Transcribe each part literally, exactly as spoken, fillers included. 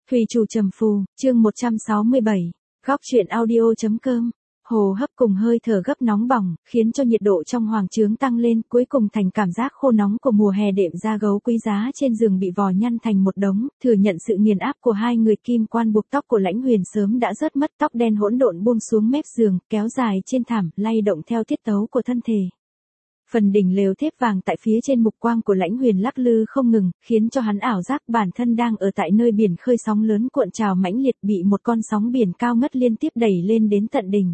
Thủy Chủ Trầm Phù, chương một trăm sáu mươi bảy, góc truyện audio.com. Hồ hấp cùng hơi thở gấp nóng bỏng, khiến cho nhiệt độ trong hoàng trướng tăng lên, cuối cùng thành cảm giác khô nóng của mùa hè. Đệm da gấu quý giá trên giường bị vò nhăn thành một đống, thừa nhận sự nghiền áp của hai người. Kim quan buộc tóc của Lãnh Huyền sớm đã rớt mất, tóc đen hỗn độn buông xuống mép giường, kéo dài trên thảm, lay động theo tiết tấu của thân thể. Phần đỉnh lều thép vàng tại phía trên mục quang của Lãnh Huyền lắc lư không ngừng, khiến cho hắn ảo giác bản thân đang ở tại nơi biển khơi, sóng lớn cuộn trào mãnh liệt, bị một con sóng biển cao ngất liên tiếp đẩy lên đến tận đỉnh.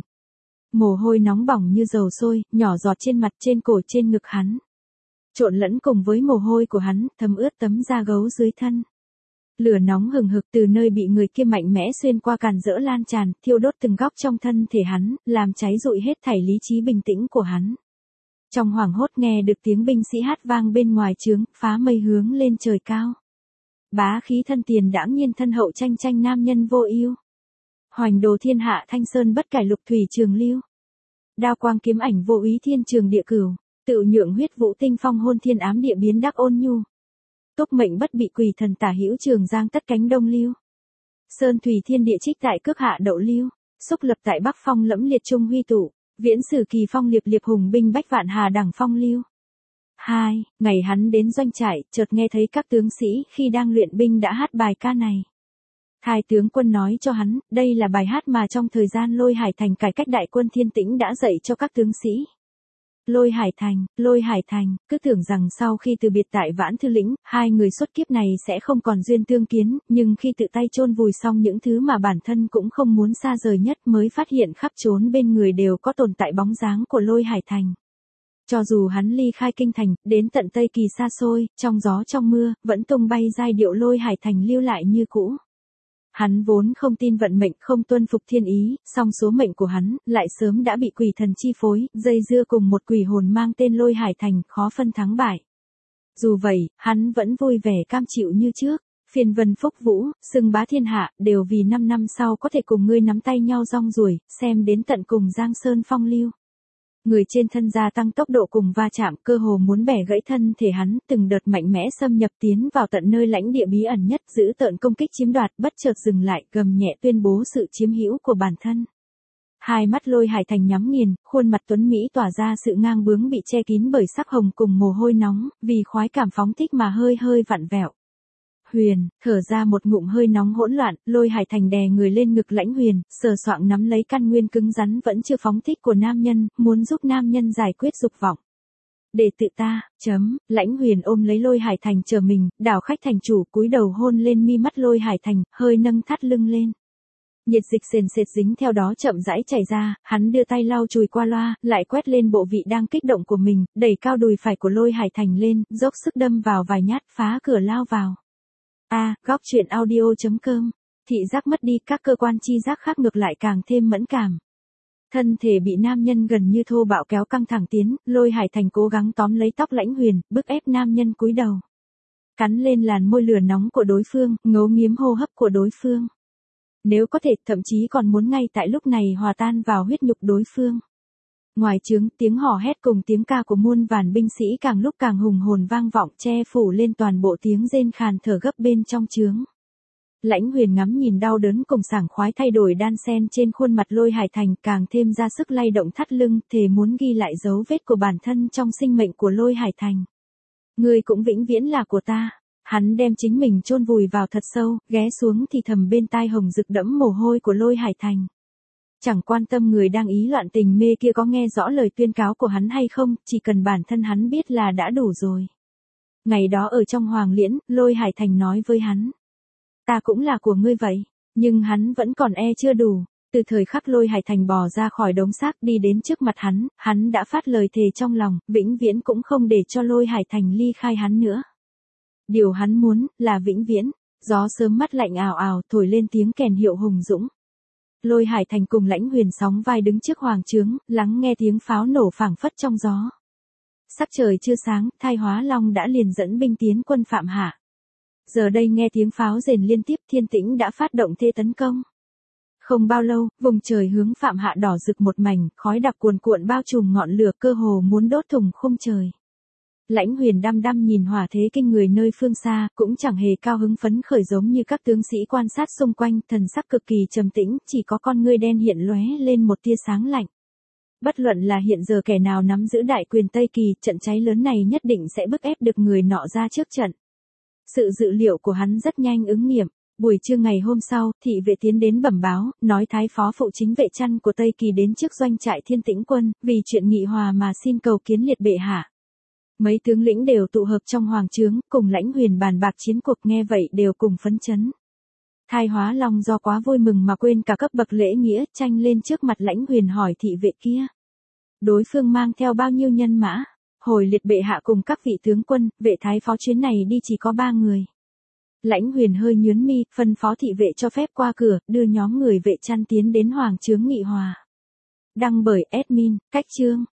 Mồ hôi nóng bỏng như dầu sôi, nhỏ giọt trên mặt, trên cổ, trên ngực hắn. Trộn lẫn cùng với mồ hôi của hắn, thấm ướt tấm da gấu dưới thân. Lửa nóng hừng hực từ nơi bị người kia mạnh mẽ xuyên qua càn rỡ lan tràn, thiêu đốt từng góc trong thân thể hắn, làm cháy rụi hết thảy lý trí bình tĩnh của hắn. Trong hoảng hốt nghe được tiếng binh sĩ hát vang bên ngoài trướng, phá mây hướng lên trời cao. Bá khí thân tiền đãng nhiên, thân hậu tranh tranh, nam nhân vô ưu. Hoành đồ thiên hạ, thanh sơn bất cải, lục thủy trường lưu. Đao quang kiếm ảnh, vô úy thiên trường địa cửu. Tự nhượng huyết vũ tinh phong, hôn thiên ám địa biến đắc ôn nhu. Túc mệnh bất bị quỷ thần, tả hữu trường giang tất cánh đông lưu. Sơn thủy thiên địa trích tại cước hạ đậu lưu. Xúc lập tại bắc phong lẫm liệt trung huy tụ. Viễn sử kỳ phong liệp liệp, hùng binh bách vạn hà đẳng phong lưu. Hai, ngày hắn đến doanh trại, chợt nghe thấy các tướng sĩ khi đang luyện binh đã hát bài ca này. Thái tướng quân nói cho hắn, đây là bài hát mà trong thời gian Lôi Hải Thành cải cách đại quân Thiên Tĩnh đã dạy cho các tướng sĩ. Lôi Hải Thành, Lôi Hải Thành, cứ tưởng rằng sau khi từ biệt tại Vãn Thư Lĩnh, hai người xuất kiếp này sẽ không còn duyên tương kiến, nhưng khi tự tay chôn vùi xong những thứ mà bản thân cũng không muốn xa rời nhất, mới phát hiện khắp chốn bên người đều có tồn tại bóng dáng của Lôi Hải Thành. Cho dù hắn ly khai kinh thành, đến tận Tây Kỳ xa xôi, trong gió trong mưa, vẫn tung bay giai điệu Lôi Hải Thành lưu lại như cũ. Hắn vốn không tin vận mệnh, không tuân phục thiên ý, song số mệnh của hắn lại sớm đã bị quỷ thần chi phối, dây dưa cùng một quỷ hồn mang tên Lôi Hải Thành, khó phân thắng bại. Dù vậy, hắn vẫn vui vẻ cam chịu như trước, phiền vân phúc vũ, xưng bá thiên hạ, đều vì năm năm sau có thể cùng ngươi nắm tay nhau rong ruổi, xem đến tận cùng Giang Sơn phong lưu. Người trên thân gia tăng tốc độ cùng va chạm, cơ hồ muốn bẻ gãy thân thể hắn, từng đợt mạnh mẽ xâm nhập tiến vào tận nơi lãnh địa bí ẩn nhất, giữ tợn công kích chiếm đoạt, bất chợt dừng lại, gầm nhẹ tuyên bố sự chiếm hữu của bản thân. Hai mắt Lôi Hải Thành nhắm nghiền, khuôn mặt tuấn mỹ tỏa ra sự ngang bướng bị che kín bởi sắc hồng cùng mồ hôi nóng, vì khoái cảm phóng thích mà hơi hơi vặn vẹo. Huyền, thở ra một ngụm hơi nóng hỗn loạn, Lôi Hải Thành đè người lên ngực Lãnh Huyền, sờ soạng nắm lấy căn nguyên cứng rắn vẫn chưa phóng thích của nam nhân, muốn giúp nam nhân giải quyết dục vọng. Để tự ta, chấm, Lãnh Huyền ôm lấy Lôi Hải Thành chờ mình, đảo khách thành chủ, cúi đầu hôn lên mi mắt Lôi Hải Thành, hơi nâng thắt lưng lên. Nhiệt dịch sền sệt dính theo đó chậm rãi chảy ra, hắn đưa tay lau chùi qua loa, lại quét lên bộ vị đang kích động của mình, đẩy cao đùi phải của Lôi Hải Thành lên, dốc sức đâm vào vài nhát, phá cửa lao vào. A, à, góc truyện audio.com. Thị giác mất đi, các cơ quan chi giác khác ngược lại càng thêm mẫn cảm. Thân thể bị nam nhân gần như thô bạo kéo căng thẳng tiến, Lôi Hải Thành cố gắng tóm lấy tóc Lãnh Huyền, bức ép nam nhân cúi đầu. Cắn lên làn môi lửa nóng của đối phương, ngấu nghiếm hô hấp của đối phương. Nếu có thể, thậm chí còn muốn ngay tại lúc này hòa tan vào huyết nhục đối phương. Ngoài trướng, tiếng hò hét cùng tiếng ca của muôn vàn binh sĩ càng lúc càng hùng hồn vang vọng, che phủ lên toàn bộ tiếng rên khàn thở gấp bên trong trướng. Lãnh Huyền ngắm nhìn đau đớn cùng sảng khoái thay đổi đan xen trên khuôn mặt Lôi Hải Thành, càng thêm ra sức lay động thắt lưng, thề muốn ghi lại dấu vết của bản thân trong sinh mệnh của Lôi Hải Thành. Ngươi cũng vĩnh viễn là của ta. Hắn đem chính mình chôn vùi vào thật sâu, ghé xuống thì thầm bên tai hồng rực đẫm mồ hôi của Lôi Hải Thành. Chẳng quan tâm người đang ý loạn tình mê kia có nghe rõ lời tuyên cáo của hắn hay không, chỉ cần bản thân hắn biết là đã đủ rồi. Ngày đó ở trong Hoàng Liễn, Lôi Hải Thành nói với hắn. Ta cũng là của ngươi vậy, nhưng hắn vẫn còn e chưa đủ. Từ thời khắc Lôi Hải Thành bò ra khỏi đống xác đi đến trước mặt hắn, hắn đã phát lời thề trong lòng, vĩnh viễn cũng không để cho Lôi Hải Thành ly khai hắn nữa. Điều hắn muốn, là vĩnh viễn. Gió sớm mắt lạnh ào ào, thổi lên tiếng kèn hiệu hùng dũng. Lôi Hải Thành cùng Lãnh Huyền sóng vai đứng trước hoàng trướng, lắng nghe tiếng pháo nổ phảng phất trong gió. Sắc trời chưa sáng, Thai Hóa Long đã liền dẫn binh tiến quân Phạm Hạ. Giờ đây nghe tiếng pháo rền liên tiếp, Thiên Tĩnh đã phát động thế tấn công. Không bao lâu, vùng trời hướng Phạm Hạ đỏ rực một mảnh, khói đặc cuồn cuộn bao trùm ngọn lửa, cơ hồ muốn đốt thùng khung trời. Lãnh Huyền đăm đăm nhìn hỏa thế kinh người nơi phương xa, cũng chẳng hề cao hứng phấn khởi giống như các tướng sĩ quan sát xung quanh, thần sắc cực kỳ trầm tĩnh, chỉ có con ngươi đen hiện lóe lên một tia sáng lạnh. Bất luận là hiện giờ kẻ nào nắm giữ đại quyền Tây Kỳ, trận cháy lớn này nhất định sẽ bức ép được người nọ ra trước trận. Sự dự liệu của hắn rất nhanh ứng nghiệm. Buổi trưa ngày hôm sau, thị vệ tiến đến bẩm báo, nói thái phó phụ chính vệ chăn của Tây Kỳ đến trước doanh trại Thiên Tĩnh quân, vì chuyện nghị hòa mà xin cầu kiến liệt bệ hạ. Mấy tướng lĩnh đều tụ hợp trong hoàng trướng, cùng Lãnh Huyền bàn bạc chiến cuộc, nghe vậy đều cùng phấn chấn. Thai Hóa Long do quá vui mừng mà quên cả cấp bậc lễ nghĩa, tranh lên trước mặt Lãnh Huyền hỏi thị vệ kia. Đối phương mang theo bao nhiêu nhân mã? Hồi liệt bệ hạ cùng các vị tướng quân, vệ thái phó chuyến này đi chỉ có ba người. Lãnh Huyền hơi nhướng mi, phân phó thị vệ cho phép qua cửa, đưa nhóm người vệ chăn tiến đến hoàng trướng nghị hòa. Đăng bởi admin, cách chương.